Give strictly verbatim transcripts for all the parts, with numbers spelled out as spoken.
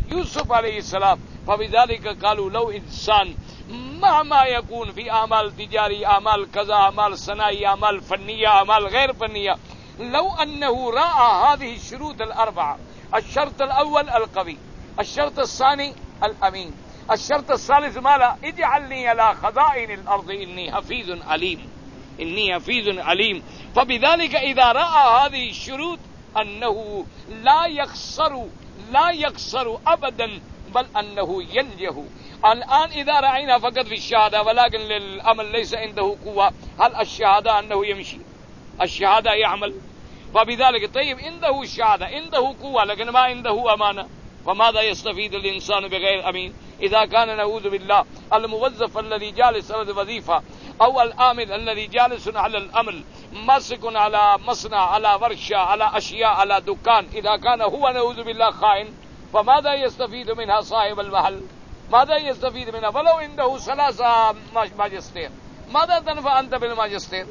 يوسف عليه السلام. فبذلك قالوا لو إنسان مهما يكون في أعمال تجاري، أعمال كذا، أعمال صناعي، أعمال فنية، أعمال غير فنية، لو أنه رأى هذه الشروط الأربعة: الشرط الأول القوي، الشرط الثاني الأمين، الشرط الثالث ماذا؟ اجعلني على خزائن الأرض إني حفيظ عليم، إني حفيظ عليم. فبذلك إذا رأى هذه الشروط أنه لا يخسر لا يخسر أبدا، بل أنه ينجح. الآن إذا رأينا فقط في الشهادة ولكن للعمل ليس عنده قوة، هل الشهادة أنه يمشي؟ الشهادة يعمل. فبذلك طيب عنده الشهادة، عنده قوة، لكن ما عنده أمانة، فماذا يستفيد الإنسان بغير أمين؟ إذا كان نعوذ بالله الموظف الذي جالس على الوظيفة أو العامل الذي جالس على الأمل ماسك على مصنع، على ورشة، على أشياء، على دكان، إذا كان هو نعوذ بالله خائن، فماذا يستفيد منها صاحب المحل؟ ماذا يستفيد منها؟ ولو عنده ثلاثة ماجستير، ماذا تنفع أنت بالماجستير؟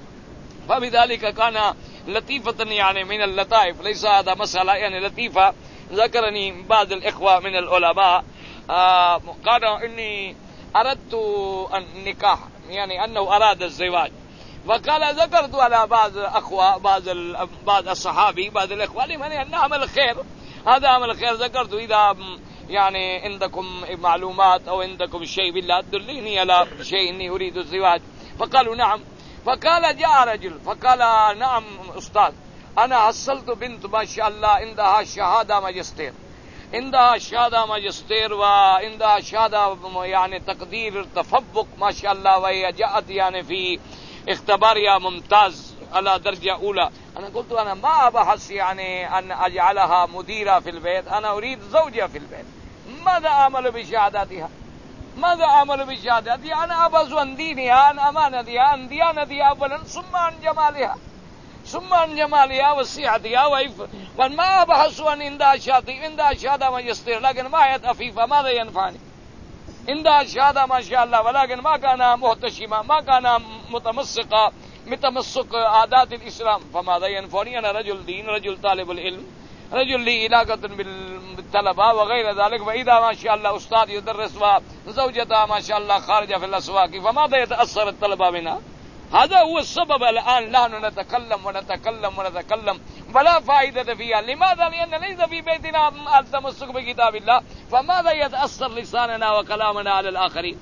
فبذلك كان لطيفة يعني من اللطائف، ليس هذا مسألة يعني لطيفة، ذكرني بعض الإخوة من العلماء آه قالوا إني أردت النكاح، يعني أنه أراد الزواج، وقال ذكرت على بعض أخوة، بعض بعض الصحابي، بعض الإخوة لمن أن عمل خير، هذا عمل خير، ذكرت إذا يعني عندكم معلومات أو عندكم شيء بالله دليني على شيء إني أريد الزواج. فقالوا نعم. فقال جاء رجل فقال نعم أستاذ، أنا حصلت بنت ما شاء الله عندها شهادة ماجستير، عندها شهادة ماجستير وعندها شهادة يعني تقدير تفوق ما شاء الله، وهي جاءت يعني في اختبارها ممتاز على درجة أولى. أنا قلت أنا ما أبحث يعني أن أجعلها مديرة في البيت، أنا أريد زوجة في البيت. ماذا أعمل بشهاداتها؟ ماذا أعمل بشهاداتها؟ أنا أبحث عن دينها، عن أمانتها، عن ديانتها أولا، ثم عن جمالها، ثم عن جمالها وصحتها وإف... وما أبحث عن عندها شهادة، عندها شهادة ماجستير لكن ما هي أفيفة، ماذا ينفعني؟ عندها شهادة ما شاء الله ولكن ما كان محتشمة، ما كان متمسكة متمسك عادات الإسلام، فماذا ينفعني؟ أنا رجل دين، رجل طالب العلم، رجل لي علاقة بالطلبة وغير ذلك، وإذا ما شاء الله أستاذ يدرس وزوجته ما شاء الله خارجة في الأسواق، فماذا يتأثر الطلبة منها؟ هذا هو السبب. الآن نحن نتكلم ونتكلم ونتكلم ولا فائدة فيها. لماذا؟ لأن ليس في بيتنا التمسك بكتاب الله، فماذا يتأثر لساننا وكلامنا على الآخرين؟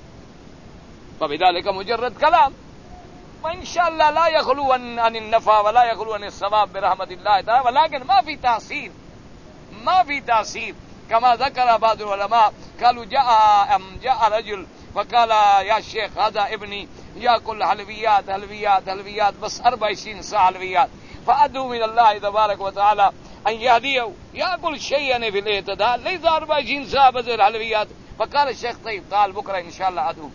فبذلك مجرد كلام، وإن شاء الله لا يخلو عن النفع ولا يخلو عن الثواب برحمة الله تعالى، ولكن ما في تأثير، ما في تأثير. كما ذكر بعض العلماء قالوا جاء جاء رجل فقال يا شيخ هذا ابني يأكل حلويات حلويات حلويات بس أربعين ساعة حلويات، فأدعو من الله تبارك وتعالى أن يهديه يأكل شيئا في الاعتدال، ليس أربعين ساعة بس الحلويات. فقال الشيخ طيب تعال بكرة إن شاء الله أدعوك.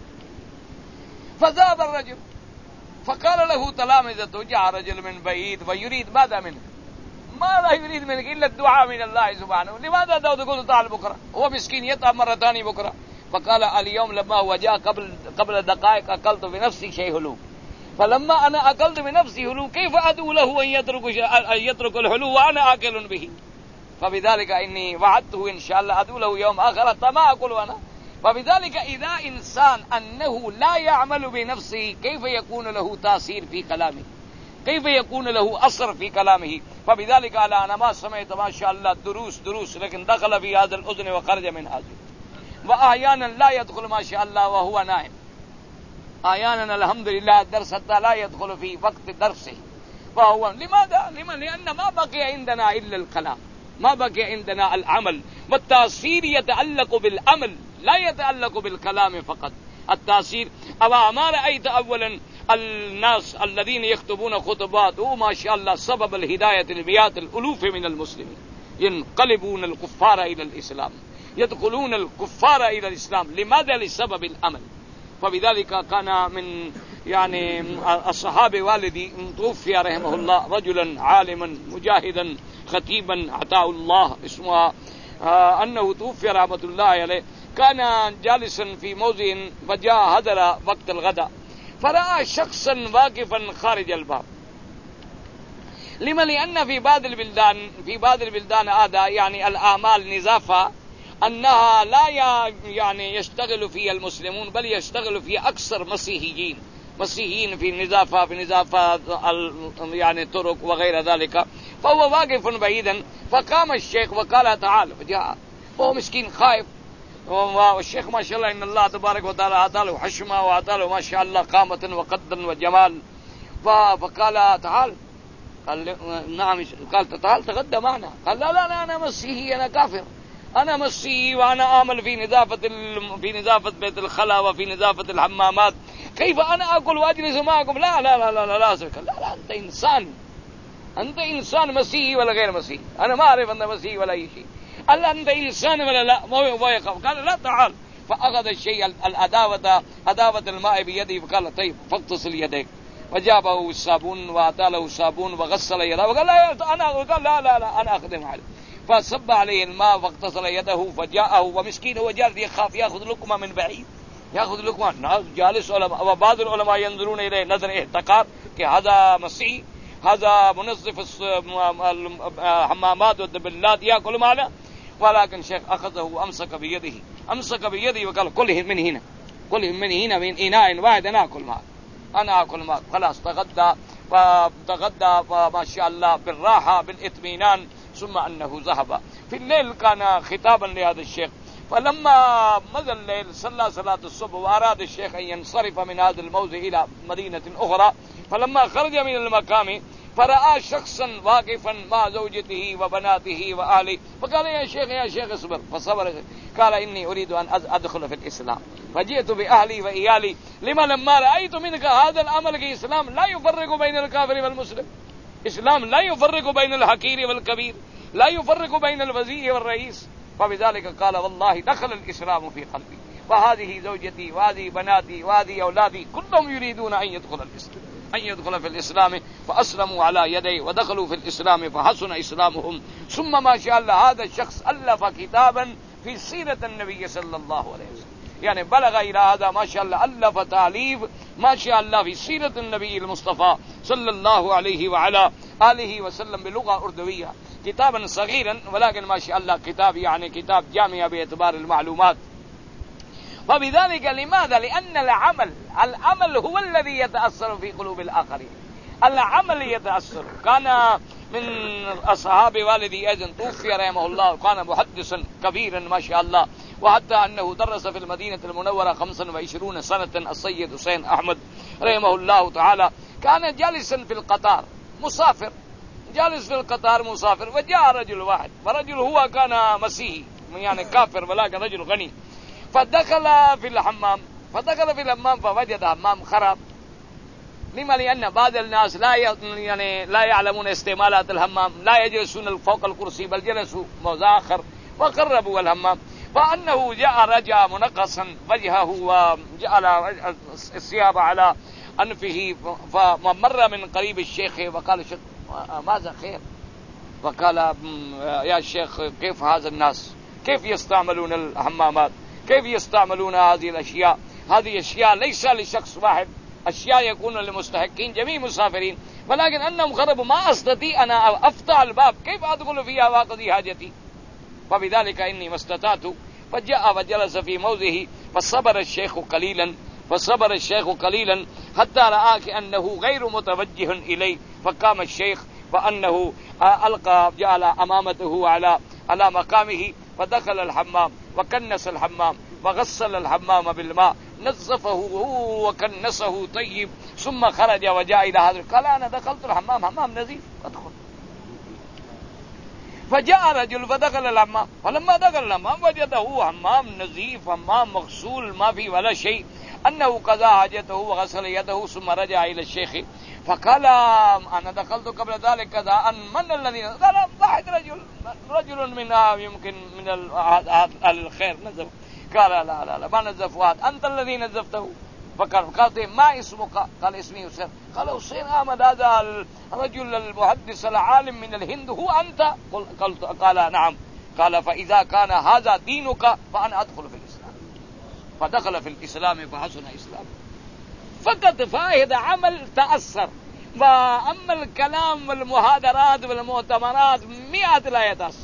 فذهب الرجل فقال له تلامذته جاء رجل من بعيد ويريد ماذا منك؟ ماذا يريد منك إلا الدعاء من الله سبحانه، لماذا تقول تعال بكرة؟ هو مسكين يطعم مرة ثانية بكرة. فقال اليوم لما هو جاء قبل قبل دقائق أكلت بنفسي شيء حلو، فلما أنا أكلت بنفسي حلو كيف أدعو له أن يترك أن يترك الحلو وأنا آكل به؟ فبذلك إني وعدته إن شاء الله أدعو له يوم آخر ما أكل أنا. فبذلك إذا إنسان أنه لا يعمل بنفسه كيف يكون له تأثير في كلامه؟ كيف يكون له أثر في كلامه؟ فبذلك على أنا ما سمعت ما شاء الله دروس دروس لكن دخل في هذا الأذن وخرج من هذا، وأحيانا لا يدخل ما شاء الله وهو نائم، أحيانا الحمد لله الدرس حتى لا يدخل في وقت درسه، فهو لماذا؟ لما لأن ما بقي عندنا إلا الكلام، ما بقي عندنا العمل، والتأثير يتعلق بالعمل لا يتعلق بالكلام فقط. التأثير أما ما رأيت أولا الناس الذين يكتبون خطبات وما شاء الله سبب الهداية المئات الألوف من المسلمين ينقلبون الكفار إلى الإسلام، يدخلون الكفار إلى الإسلام، لماذا؟ لسبب الأمل. فبذلك كان من يعني الصحابة والدي توفي رحمه الله رجلا عالما مجاهدا خطيبا عطاه الله اسمه آه أنه توفي رحمة الله عليه، كان جالسا في موضع فجاء هدر وقت الغداء فرأى شخصا واقفا خارج الباب. لما؟ لأن في بعض البلدان في بعض البلدان هذا يعني الأعمال نظافة أنها لا يعني يشتغل فيها المسلمون بل يشتغل فيها أكثر مسيحيين مسيحيين في النظافة في نظافة يعني طرق وغير ذلك. فهو واقف بعيدا، فقام الشيخ وقال تعال، فجاء وهو مسكين خائف، والشيخ ما شاء الله إن الله تبارك وتعالى أعطى له حشمة وأعطى له ما شاء الله قامة وقدا وجمال. فقال تعال، قال نعم، قال تعال تغدى معنا. قال لا لا أنا مسيحي، أنا كافر، أنا مسيحي وأنا أعمل في نظافة في نظافة بيت الخلاء وفي نظافة الحمامات، كيف أنا أكل وأجلس معكم؟ لا لا لا لا لا لا, لا, لا أنت إنسان، أنت إنسان مسيحي ولا غير مسيحي؟ أنا ما أعرف أنت مسيحي ولا أي شيء. قال أنت إنسان ولا لا؟ ما يقف. قال لا تعال. فأخذ الشيء الأداوة أداوة الماء بيده، فقال طيب فاغتسل يديك، وجابه الصابون وأعطى له الصابون وغسل يده، وقال لا أنا قال لا لا لا أنا أخدم عليه. فصب عليه الماء فاغتسل يده، فجاءه ومسكين هو جالس يخاف يأخذ لقمة من بعيد، يأخذ لقمة. ناس جالس علماء، وبعض العلماء ينظرون إليه نظر احتقار کہ هذا مسيحي، هذا منظف الحمامات والدبلات يأكل معنا. ولكن شيخ أخذه وأمسك بيده، أمسك بيده وقال كل من هنا، كل من هنا من إناء واحد، أنا أكل معك، أنا أكل معك. خلاص تغدى، فتغدى ما شاء الله بالراحة بالاطمئنان، ثم أنه ذهب. في الليل كان خطابا لهذا الشيخ، فلما مضى الليل صلى صلاة الصبح، وأراد الشيخ أن ينصرف من هذا الموضع إلى مدينة أخرى. فلما خرج من المقام فرأى شخصا واقفا مع زوجته وبناته وأهله، فقال يا شيخ يا شيخ اصبر. فصبر. قال إني أريد أن أدخل في الإسلام، فجئت بأهلي وإيالي. لما لما رأيت منك هذا العمل الإسلام لا يفرق بين الكافر والمسلم، إسلام لا يفرق بين الحقير والكبير، لا يفرق بين الوزير والرئيس. فبذلك قال والله دخل الإسلام في قلبي، وهذه زوجتي وهذه بناتي وهذه أولادي كلهم يريدون أن يدخل الإسلام، أن يدخل في الإسلام. فأسلموا على يدي ودخلوا في الإسلام فحسن إسلامهم. ثم ما شاء الله هذا الشخص ألف كتابا في سيرة النبي صلى الله عليه وسلم، يعني بلغ إلى هذا ما شاء الله ألف تأليف ما شاء الله في سيرة النبي المصطفى صلى الله عليه وعلى آله وسلم باللغة الأردوية، كتابا صغيرا ولكن ما شاء الله كتاب يعني كتاب جامع باعتبار المعلومات. وبذلك لماذا؟ لأن العمل العمل هو الذي يتأثر في قلوب الآخرين، العمل يتأثر. كان من أصحاب والدي أيضا توفي رحمه الله، كان محدثا كبيرا ما شاء الله، وحتى أنه درس في المدينة المنورة خمسا وعشرون سنة السيد حسين أحمد رحمه الله تعالى. كان جالسا في القطار مسافر، جالس في القطار مسافر، وجاء رجل واحد، ورجل هو كان مسيحي يعني كافر ولكن رجل غني، فدخل في الحمام فدخل في الحمام فوجد حمام خراب. لما؟ لأن بعض الناس لا يعني لا يعلمون استعمالات الحمام، لا يجلسون فوق الكرسي بل جلسوا موضع آخر وقربوا الحمام. فأنه جاء رجع منقصا وجهه وجعل الثياب على أنفه، فمر من قريب الشيخ وقال شيخ ماذا خير؟ فقال يا شيخ كيف هذا الناس كيف يستعملون الحمامات، كيف يستعملون هذه الأشياء؟ هذه أشياء ليس لشخص واحد، أشياء يكون للمستحقين جميع مسافرين، ولكن أنهم خربوا، ما أستطيع أنا أفتح الباب، كيف أدخل فيها وأقضي حاجتي؟ فبذلك إني ما استطعت. فجاء وجلس في موضعه، فصبر الشيخ قليلا فصبر الشيخ قليلا حتى رأى كأنه غير متوجه إليه. فقام الشيخ فأنه ألقى جعل أمامته على على مقامه، فدخل الحمام وكنس الحمام وغسل الحمام بالماء، نظفه وكنسه طيب، ثم خرج وجاء إلى هذا قال أنا دخلت الحمام حمام نظيف أدخل. فجاء رجل فدخل الحمام، فلما دخل الحمام وجده حمام نظيف، حمام مغسول ما في ولا شيء، أنه قضى حاجته وغسل يده ثم رجع إلى الشيخ فقال أنا دخلت قبل ذلك كذا، أن من الذي؟ قال واحد رجل رجل من يمكن من أهل الخير نزف. قال لا لا لا ما نزف واحد، أنت الذي نزفته. فقال قال ما اسمك؟ قال اسمي حسين. قال حسين أحمد هذا الرجل المحدث العالم من الهند هو أنت؟ قلت قال نعم. قال فإذا كان هذا دينك فأنا أدخل في الإسلام. فدخل في الإسلام فحسن إسلامه. فقط فائدة عمل تأثر. وأما الكلام والمحاضرات والمؤتمرات مئات لا يتأثر.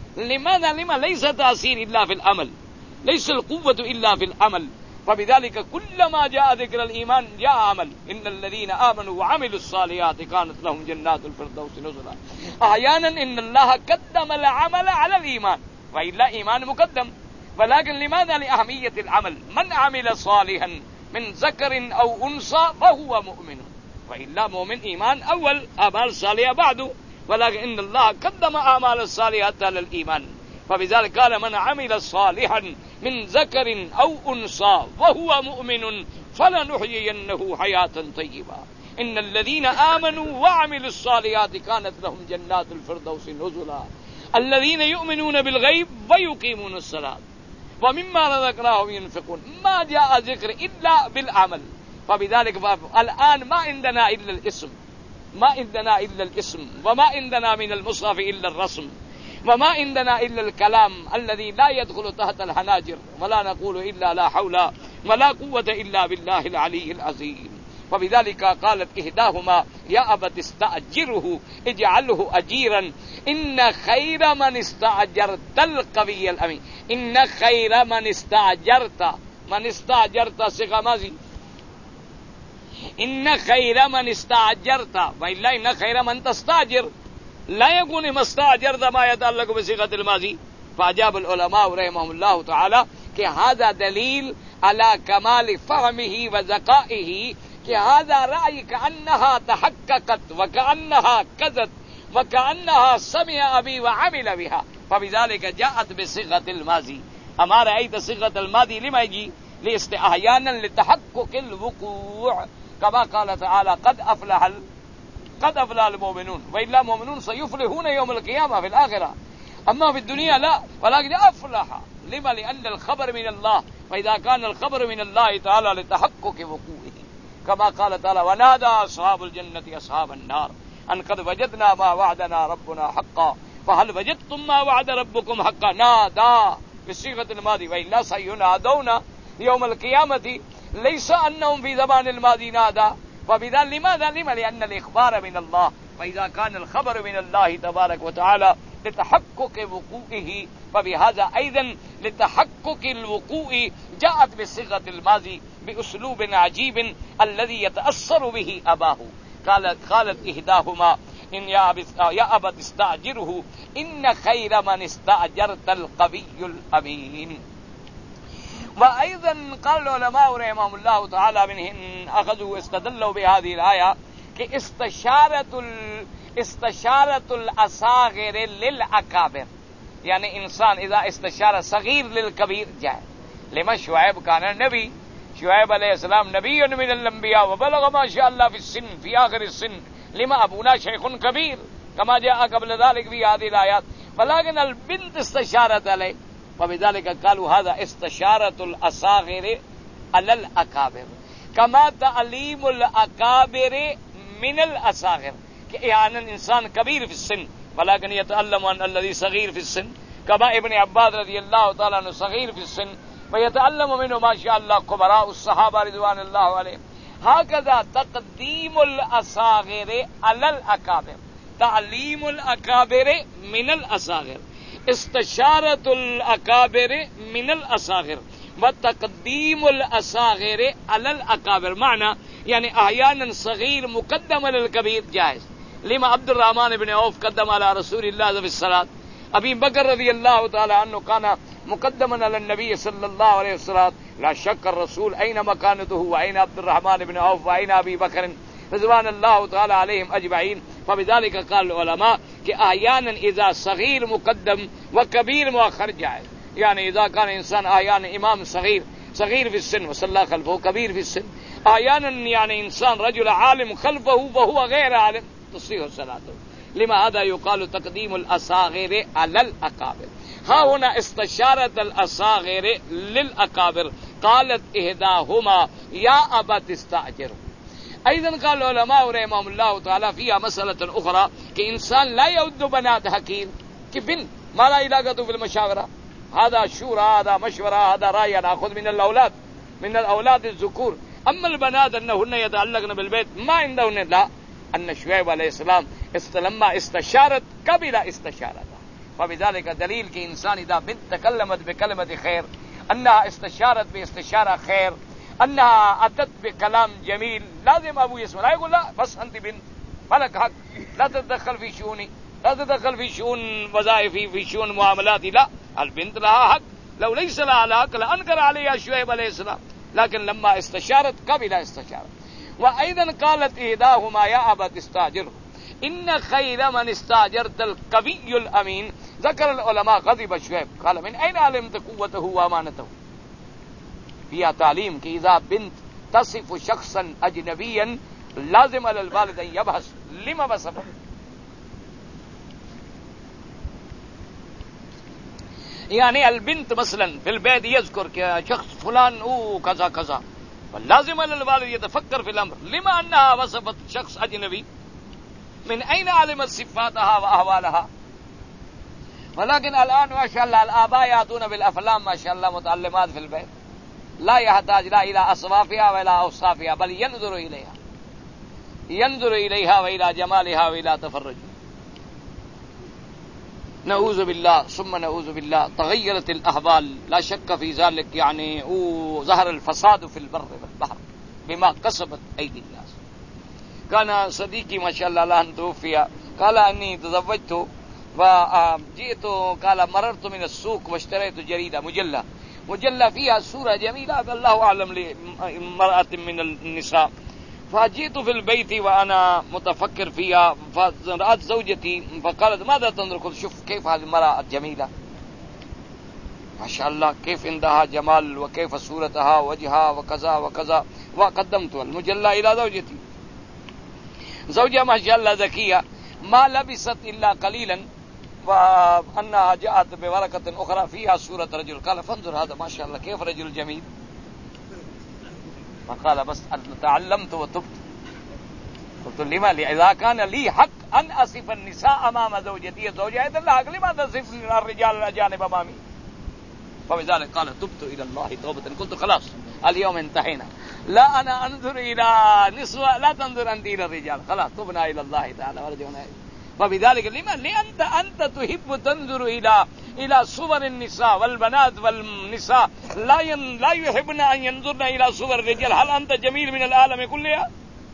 لماذا لما ليس تأثير إلا في العمل، ليس القوة إلا في العمل. فبذلك كلما جاء ذكر الإيمان جاء عمل. إن الذين آمنوا وعملوا الصالحات كانت لهم جنات الفردوس نزلا. أحيانا إن الله قدم العمل على الإيمان، وإلا إيمان مقدم. ولكن لماذا؟ لأهمية العمل. من عمل صالحا من ذكر أو أنثى فهو مؤمن، وإلا مؤمن إيمان أول، أعمال صالحة بعده. ولكن إن الله قدم أعمال الصالحات على الإيمان. فبذلك قال من عمل صالحا من ذكر أو أنثى وهو مؤمن فلنحيينه حياة طيبة. إن الذين آمنوا وعملوا الصالحات كانت لهم جنات الفردوس نزلا. الذين يؤمنون بالغيب ويقيمون الصلاة ومما رزقناهم ينفقون. ما جاء ذكر إلا بالعمل. فبذلك الآن ما عندنا إلا الاسم، ما عندنا إلا الاسم، وما عندنا من المصحف إلا الرسم، وما عندنا إلا الكلام الذي لا يدخل تحت الحناجر، ولا نقول إلا لا حول ولا قوة إلا بالله العلي العظيم. فبذلك قالت إحداهما يا أبت استأجره اجعله أجيرا إن خير من استأجرت القوي الأمين. إن خير من استأجرت، من استأجرت صيغة ماضي، إن خير من استأجرت، وإلا إن خير من تستأجر لا يكون ما استأجرت ما يتعلق بصيغة الماضي. فأجاب العلماء رحمهم الله تعالى کہ هذا دلیل على كمال فهمه وذكائه، کہ هذا رأي كأنها تحققت وكأنها كذت وكأنها سمع أبي وعمل بها. فبذلك جاءت بصيغة الماضي. أما رأيت صيغة الماضي لما يجي؟ لاستحيانا لتحقق الوقوع، كما قال تعالى قد أفلح قد أفلح المؤمنون، وإلا المؤمنون سيفلحون يوم القيامة في الآخرة. أما في الدنيا لا، ولكن أفلح. لما؟ لأن الخبر من الله، وإذا كان الخبر من الله تعالى لتحقق وقوعه، كما قال تعالى ونادى أصحاب الجنة أصحاب النار أن قد وجدنا ما وعدنا ربنا حقا فهل وجدتم ما وعد ربكم حقا. نادى بصيغة الماضي، وإلا سينادون يوم القيامة، ليس أنهم في زمان الماضي نادى. وبذلك لماذا؟ لما؟ لأن الإخبار من الله، وإذا كان الخبر من الله تبارك وتعالى لتحقق وقوعه، فبهذا أيضا لتحقق الوقوع جاءت بصيغة الماضي بأسلوب عجيب الذي يتأثر به أباه. قالت قالت إحداهما إن يا أبت استأجره إن خير من استأجرت القوي الأمين. وأيضا قال العلماء رحمهم الله تعالى منهم أخذوا واستدلوا بهذه الآية کہ استشارت ال استشارت الأصاغر للأكابر، یعنی انسان اذا استشار صغیر للکبیر جائے. لما شعیب كان نبی، شعیب علیہ السلام نبی من الانبیاء وبلغ ما شاء الله في السن في آخر السن. لما ابونا شيخ كبير كما جاء قبل ذلك في هذه الآيات. ولكن البنت استشارت عليه، وبذلك قالوا هذا استشارة الأصاغر على الأكابر، كما تعليم الأكابر من الأصاغر. کہ احیانا انسان کبیر فی السن ولكن يتعلم عن الذي صغير في السن، كما ابن عباس رضی اللہ تعالی عنہ صغیر فی السن ويتعلم منه ما شاء الله كبراء الصحابہ رضوان اللہ علیہم. هكذا تقدیم الاصاغر على الاکابر، تعلیم الاکابر من الاصاغر، استشارت الاکابر من الاصاغر وتقدیم الاصاغر على الاکابر. معنى يعني احيانا صغير مقدم على الكبير جائز. لما عبد الرحمن بن عوف قدم على رسول الله في الصلاة. ابي بکر رضی اللہ تعالی عنہ كان مقدما على النبي صلى الله عليه وسلم. لا شك الرسول اين مكانته واين عبد الرحمن بن عوف واين ابي بکر رضوان الله تعالى عليهم اجمعين. فبذلك قال العلماء کہ احيانا اذا صغير مقدم وكبير مؤخر جائز. يعني اذا كان انسان احيانا امام صغير صغير في السن وصلى خلفه كبير في السن، احيانا يعني انسان رجل عالم خلفه وهو غير عالم تصيح صلاته. لما هذا يقال تقديم الاصاغر على الاكابر. ها هنا استشارت الاصاغر للاكابر. قالت احداهما يا ابت استاجره. ايضا قال العلماء رحمهم الله تعالى فيها مسألة اخرى کہ انسان لا يود بنات حقير کہ بنت ما لا علاقة في المشاورة، هذا شورى هذا مشورة هذا رأي نأخذ من الأولاد من الأولاد الذكور. أما البنات أنهن يتعلقن بالبيت ما عندهن. لا، أن شعيب عليه السلام لما استشارت قبل استشارتها، فبذلك دلیل کہ انسان اذا بنت تکلمت بکلمت خیر انها استشارت باستشارہ خیر انها اتت بكلام جميل لازم ابو يسمع لا يقول لا بس انت بنت مالك حق لا تتدخل في شؤوني لا تتدخل في شؤون وظائفي في شؤون معاملاتي. لا البنت لها حق لو ليس لها حق لانكر عليها شعيب عليه السلام لكن لما استشارت قبل استشارت. وايضا قالت احداهما يا ابت استاجره ان خير من استاجرت القوي الامين. ذكر العلماء غضب شعيب قال من اين علمت قوته وامانته. فيها تعليم کہ اذا بنت تصف شخصا اجنبيا لازم على الوالد ان يبحث لما وصفه. يعني البنت مثلا في البيت يذكر شخص فلان او كذا كذا فلازم على الوالد يتفكر في الامر لما انها وصفت شخص اجنبي من اين علمت صفاتها واحوالها. ولكن الان ما شاء الله الاباء ياتون بالافلام ما شاء الله متعلمات في البيت لا يحتاج لا الى اصوافها ولا اوصافها بل ينظر اليها ينظر اليها والى جمالها والى تفرجها. نعوذ بالله ثم نعوذ بالله. تغيرت الاحوال لا شك في ذلك يعني وظهر الفساد في البر والبحر بما كسبت ايدي الناس. كان صديقي ما شاء الله لا توفي قال اني تزوجت وجئت قال مررت من السوق واشتريت جريده مجله مجله فيها صوره جميله الله اعلم لمراه من النساء فجئت في البيت وانا متفكر فيها فرأت زوجتي فقالت ماذا تنظر؟ قلت شوف كيف هذه المرأة الجميلة ما شاء الله كيف عندها جمال وكيف صورتها وجهها وكذا وكذا. وقدمت المجلة إلى زوجتي. زوجة ما شاء الله ذكية ما لبست إلا قليلا وأنها جاءت بورقة أخرى فيها صورة رجل قال فانظر هذا ما شاء الله كيف رجل جميل. فقال بس تعلمت وتبت. قلت لما لي إذا كان لي حق أن أصف النساء أمام زوجتي زوجها إذا لا حق لما تصف الرجال الأجانب أمامي. فبذلك قال تبت إلى الله توبة. قلت خلاص اليوم انتهينا لا أنا أنظر إلى نسوة لا تنظر أنت إلى الرجال خلاص تبنا إلى الله تعالى ورجعنا. فبذلك لما لأنت أنت تحب تنظر إلى إلى صور النساء والبنات والنساء لا ين لا يحبن أن ينظرن إلى صور الرجال. هل أنت جميل من العالم كلها؟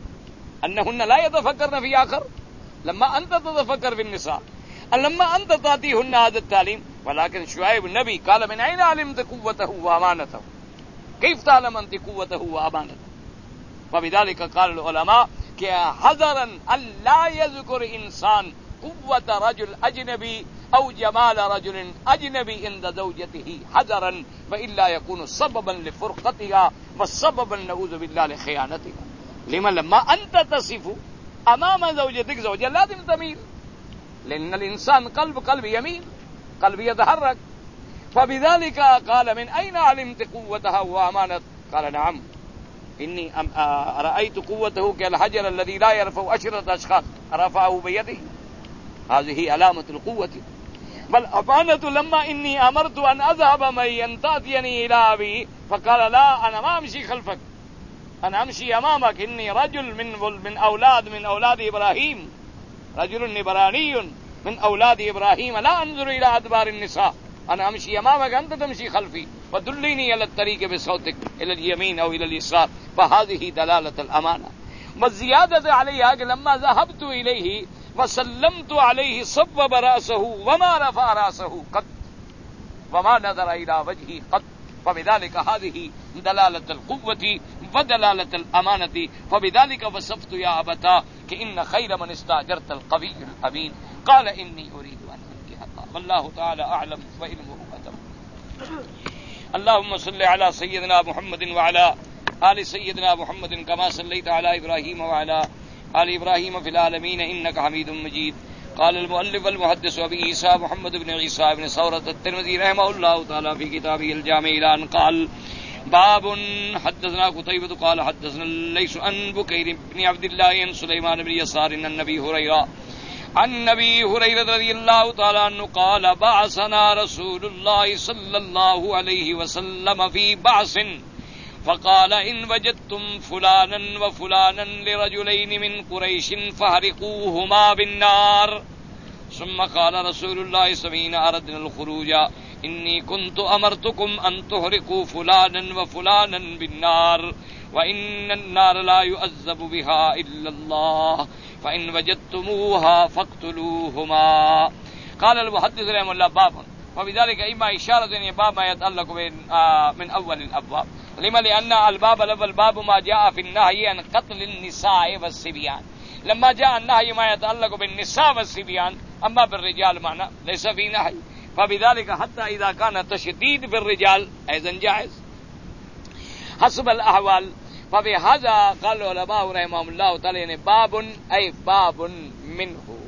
أنهن لا يتفكرن في آخر لما أنت تتفكر في النساء لما أنت تعطيهن هذا التعليم. ولكن شعيب النبي قال من أين علمت قوته وأمانته؟ كيف تعلم أنت قوته وأمانته؟ فبذلك قال العلماء حذرا أن لا يذكر إنسان قوة رجل أجنبي أو جمال رجل أجنبي عند زوجته حذرا فإلا يكون سببا لفرقتها وسببا نعوذ بالله لخيانتها. لما لما أنت تصف أمام زوجتك زوجة لازم تميل لأن الإنسان قلب قلب يمين قلب يتحرك. فبذلك قال من أين علمت قوتها وأمانة؟ قال نعم إني رأيت قوته كالحجر الذي لا يرفع عشرة أشخاص رفعه بيده هذه علامة القوة. بل أمانة لما إني أمرت أن أذهب من تأتيني إلى أبي فقال لا أنا ما أمشي خلفك أنا أمشي أمامك إني رجل من من أولاد من أولاد إبراهيم رجل نبراني من أولاد إبراهيم لا أنظر إلى أدبار النساء أنا أمشي أمامك أنت تمشي خلفي فدلني على الطريق بصوتك إلى اليمين أو إلى اليسار. فهذه دلالة الأمانة. والزيادة عليها لما ذهبت إليه وسلمت عليه صبب رأسه وما رفع رأسه قط وما نظر إلى وجهه قط. فبذلك هذه دلالة القوة ودلالة الأمانة. فبذلك وصفت يا أبتا كإن خير من استأجرت القوي الأمين. قال إني أريد أن أنكحك والله تعالى أعلم وعلمه أتم. اللهم صل على سيدنا محمد وعلى آل سيدنا محمد كما صليت على إبراهيم وعلى آل إبراهيم في العالمين إنك حميد مجيد. قال المؤلف المحدث أبي عيسى محمد بن عيسى بن ثورة الترمذي رحمه الله تعالى في كتابه الجامع إلى أن قال باب حدثنا قتيبة قال حدثنا الليث عن بكير بن عبد الله عن سليمان بن يسار عن النبي هريرة عن النبي هريرة رضي الله تعالى عنه قال بعثنا رسول الله صلى الله عليه وسلم في بعث فقال إن وجدتم فلانا وفلانا لرجلين من قريش فاحرقوهما بالنار ثم قال رسول الله سبعين أردنا الخروج إني كنت أمرتكم أن تحرقوا فلانا وفلانا بالنار وإن النار لا يعذب بها إلا الله فإن وجدتموها فاقتلوهما. قال المحدث رحمه الله باب وبذلك إما إشارة باب ما يتعلق من أول الأبواب. لما لأن الباب الأول باب ما جاء في النهي عن قتل النساء والصبيان. لما جاء النهي ما يتعلق بالنساء والصبيان، أما بالرجال معنى ليس في نهي، فبذلك حتى إذا كان تشديد في الرجال أيضا جائز حسب الأحوال. فبهذا قال العلماء رحمهم الله تعالى باب أي باب منه.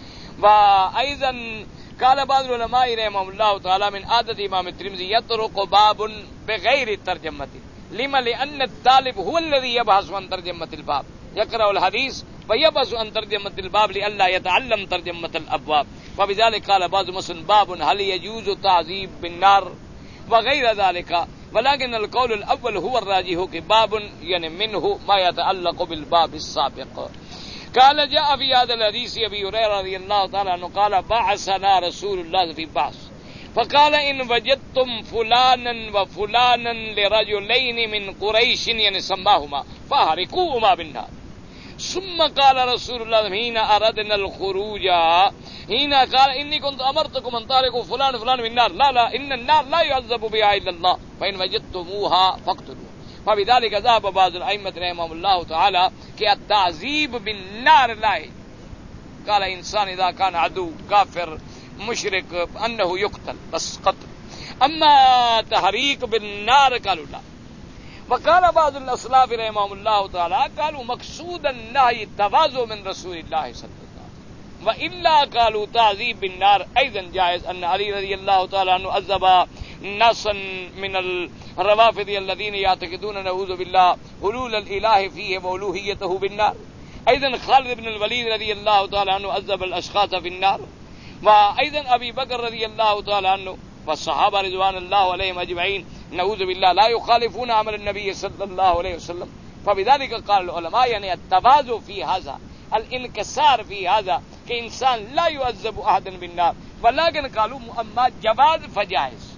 وأيضا قال بعض العلماء رحمهم الله تعالى من عادة إمام الترمذي يطرق باب بغير الترجمة. لما لأن الطالب هو الذي يبحث عن ترجمة الباب، يقرأ الحديث ويبحث عن ترجمة الباب لئلا يتعلم ترجمة الأبواب. فبذلك قال بعض مسلم باب هل يجوز تعذيب بالنار وغير ذلك، ولكن القول الأول هو الراجح باب يعني منه ما يتعلق بالباب السابق. قال جاء في هذا الحديث أبي هريرة رضي الله تعالى عنه قال بعثنا رسول الله في بعث فقال إن وجدتم فلانا وفلانا لرجلين من قريش يعني سماهما فاحرقوهما بالنار. ثم قال رسول الله حين أردنا الخروج حين قال إني كنت أمرتكم أن تحرقوا فلان فلان بالنار لا لا إن النار لا يعذب بها إلا الله فإن وجدتموها فاقتلوا. فبذلك ذهب بعض الأئمة رحمهم الله تعالى کہ التعذيب بالنار لا، قال إنسان إذا كان عدو كافر مشرك أنه يقتل بس قتل، أما تحريق بالنار قالوا لا. وقال بعض الأسلاف رحمهم الله تعالى قالوا مقصود النهي التواضع من رسول الله صلى الله عليه وسلم، وإلا قالوا تعذيب بالنار أيضا جائز. أن علي رضي الله تعالى عنه عذب ناسا من الروافض الذين يعتقدون نعوذ بالله حلول الإله فيه وألوهيته بالنار. أيضا خالد بن الوليد رضي الله تعالى عنه عذب الأشخاص في النار. وأيضا أبي بكر رضي الله تعالى عنه والصحابة رضوان الله عليهم أجمعين نعوذ بالله لا يخالفون عمل النبي صلى الله عليه وسلم. فبذلك قال العلماء يعني التواضع في هذا، الانكسار في هذا کہ انسان لا يعذب أحدا بالنار، ولكن قالوا أما جواز فجائز.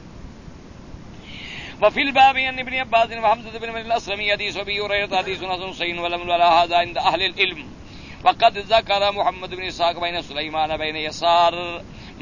وفي الباب عن ابن عباس وحمزة بن الأسلمي حديث أبي هريرة حديث حسن صحيح ولم على هذا عند أهل العلم. وقد ذكر محمد بن إسحاق بين سليمان بين يسار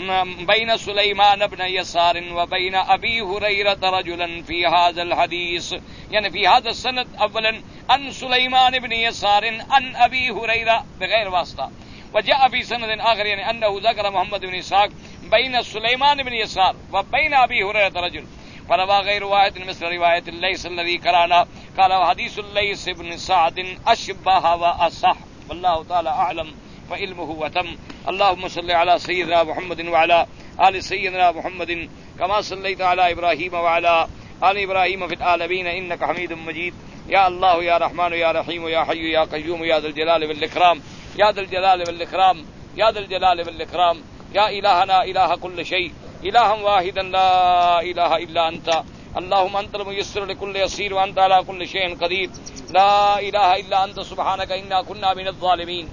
بين سليمان بن يسار وبين أبي هريرة رجلا في هذا الحديث، يعني في هذا السند أولا عن سليمان بن يسار عن أبي هريرة بغير واسطة، وجاء في سند آخر يعني أنه ذكر محمد بن إسحاق بين سليمان بن يسار وبين أبي هريرة رجل، فروى غير واحد مثل رواية الليث الذي قرأنا. قال حديث الليث بن سعد أشبه وأصح، والله تعالى أعلم وعلمه وتم. اللهم صل على سيدنا محمد وعلى آل سيدنا محمد كما صليت على إبراهيم وعلى آل إبراهيم في العالمين إنك حميد مجيد. يا الله يا رحمن يا رحيم يا حي يا قيوم يا ذا الجلال والإكرام يا ذا الجلال والإكرام يا ذا الجلال والإكرام يا إلهنا إله كل شيء إلها واحدا لا إله إلا أنت. اللهم أنت الميسر لكل يسير وأنت على كل شيء قدير. لا إله إلا أنت سبحانك إنا كنا من الظالمين.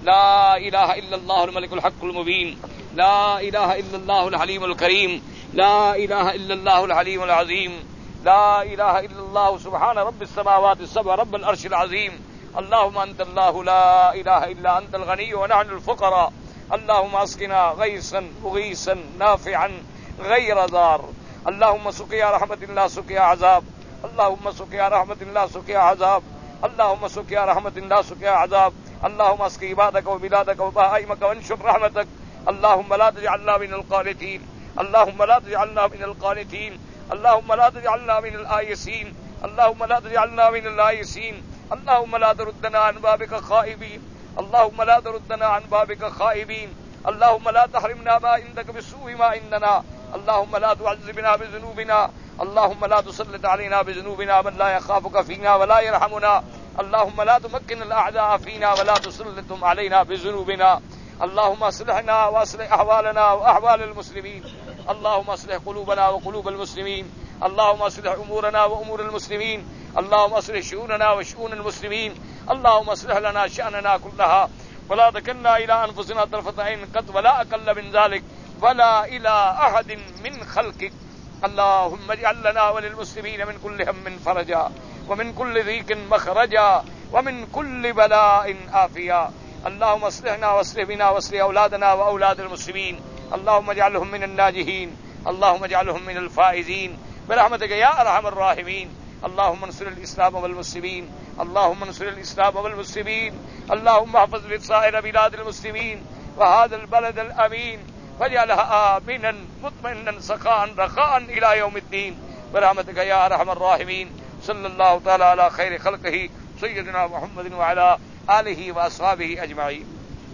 لا إله إلا الله الملك الحق المبين. لا إله إلا الله الحليم الكريم. لا إله إلا الله الحليم العظيم. لا إله إلا الله سبحان رب السماوات السبع رب العرش العظيم. اللهم أنت الله لا إله إلا أنت الغني ونحن الفقراء. اللهم اسقنا غيثا مغيثا نافعا غير ضار. اللهم سقيا رحمة لا سقيا عذاب. اللهم سقيا رحمة لا سقيا عذاب. اللهم سقيا رحمة لا سقيا عذاب. اللهم اسق عبادك وبلادك وبهائمك وانشر رحمتك. اللهم لا تجعلنا من القانتين. اللهم لا تجعلنا من القانتين. اللهم لا تجعلنا من الآيسين. اللهم لا تجعلنا من الآيسين. اللهم لا تردنا عن بابك خائبين. اللهم لا تردنا عن بابك خائبين. اللهم لا تحرمنا ما عندك بسوء ما عندنا. اللهم لا تعذبنا بذنوبنا. اللهم لا تسلط علينا بذنوبنا من لا يخافك فينا ولا يرحمنا. اللهم لا تمكن الأعداء فينا ولا تسلطهم علينا بذنوبنا. اللهم اصلحنا واصلح أحوالنا وأحوال المسلمين. اللهم اصلح قلوبنا وقلوب المسلمين. اللهم اصلح أمورنا وأمور المسلمين. اللهم اصلح شؤوننا وشؤون المسلمين. اللهم اصلح لنا شأننا كلها ولا تكلنا إلى أنفسنا طرفة عين قط ولا أقل من ذلك ولا إلى أحد من خلقك. اللهم اجعل لنا وللمسلمين من كل هم فرجا ومن كل ضيق مخرجا ومن كل بلاء عافيا. اللهم اصلحنا واصلح بنا واصلح أولادنا وأولاد المسلمين. اللهم اجعلهم من الناجحين. اللهم اجعلهم من الفائزين برحمتك يا أرحم الراحمين. اللهم انصر الإسلام والمسلمين. اللهم انصر الإسلام والمسلمين. اللهم احفظ سائر بلاد المسلمين وهذا البلد الأمين واجعلها آمنا مطمئنا سخاء رخاء إلى يوم الدين برحمتك يا أرحم الراحمين. صلى الله تعالى على خير خلقه سيدنا محمد وعلى آله وأصحابه أجمعين.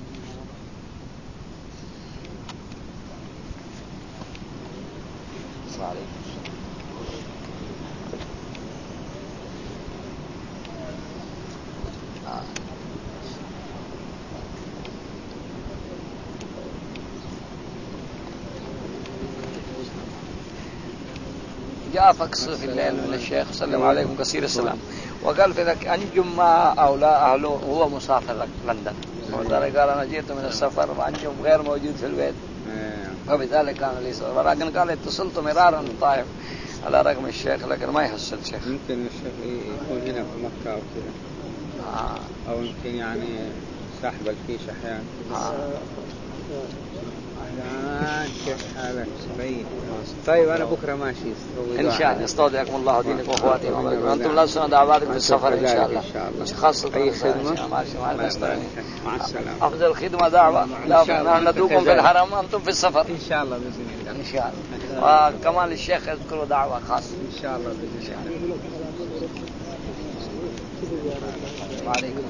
جاء فقس في الليل من الشيخ سلم عليكم كثير السلام وقال في ذلك أنجم مع أولاء أهله وهو مسافر لندن وذلك قال أنا جئت من السفر وأنجم غير موجود في البيت فبذلك كان لي سفر ولكن قال اتصلت مرارا طائف على رقم الشيخ لكن ما يحصل شيخ. يمكن الشيخ يكون هنا في مكة أو كذا آه. أو يمكن يعني ساحب الفيش أحيانا آه. كيف حالك سبعين؟ طيب أنا بكرة ماشي إن شاء الله. استودعكم الله دينكم وأخواتي وأنتم لا تنسون دعواتكم في السفر إن شاء الله خاصة أي خدمة مع السلامة. أفضل خدمة دعوة لا ندوكم في الحرم وأنتم في السفر إن شاء الله بإذن الله إن شاء الله. وكمان الشيخ يذكر دعوة خاصة إن شاء الله بإذن الله. وعليكم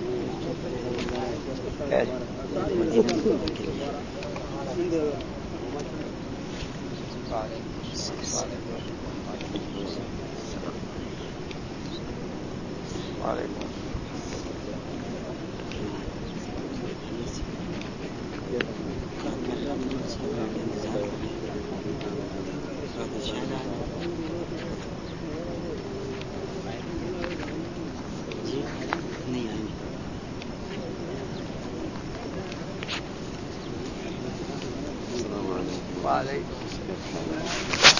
وعليكم وعليكم